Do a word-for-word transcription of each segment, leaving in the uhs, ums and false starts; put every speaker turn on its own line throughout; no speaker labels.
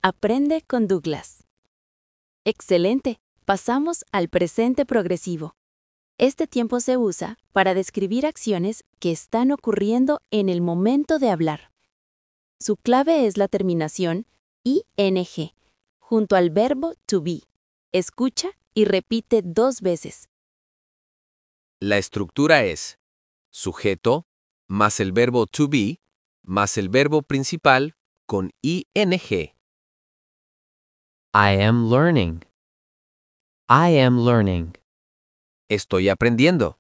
Aprende con Douglas. Excelente. Pasamos al presente progresivo. Este tiempo se usa para describir acciones que están ocurriendo en el momento de hablar. Su clave es la terminación ing, junto al verbo to be. Escucha y repite dos veces.
La estructura es sujeto más el verbo to be más el verbo principal con ing.
I am learning. I am learning.
Estoy aprendiendo.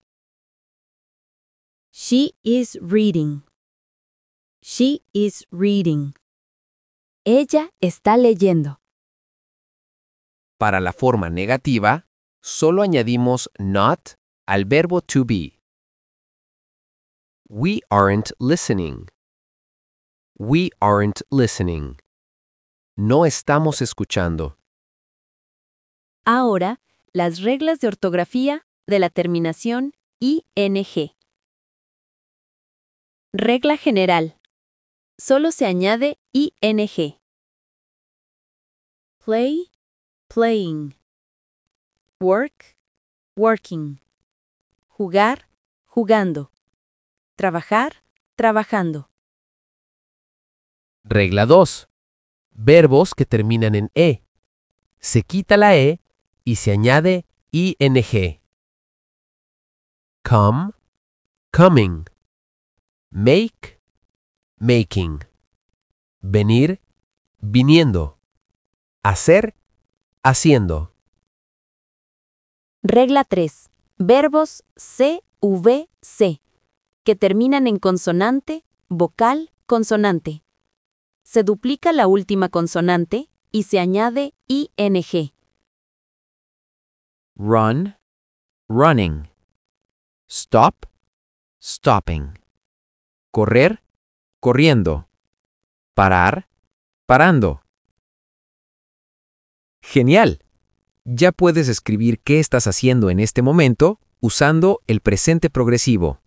She is reading. She is reading. Ella está leyendo.
Para la forma negativa, solo añadimos not al verbo to be. We aren't listening. We aren't listening. No estamos escuchando.
Ahora, las reglas de ortografía de la terminación ing. Regla general. Solo se añade ing. Play, playing. Work, working. Jugar, jugando. Trabajar, trabajando.
Regla dos. Verbos que terminan en e. Se quita la e y se añade ing. Come, coming. Make, making. Venir, viniendo. Hacer, haciendo.
Regla tres. Verbos C V C, que terminan en consonante, vocal, consonante. Se duplica la última consonante y se añade ing.
Run, running. Stop, stopping.
Correr, corriendo. Parar, parando. Genial. Ya puedes escribir qué estás haciendo en este momento usando el presente progresivo.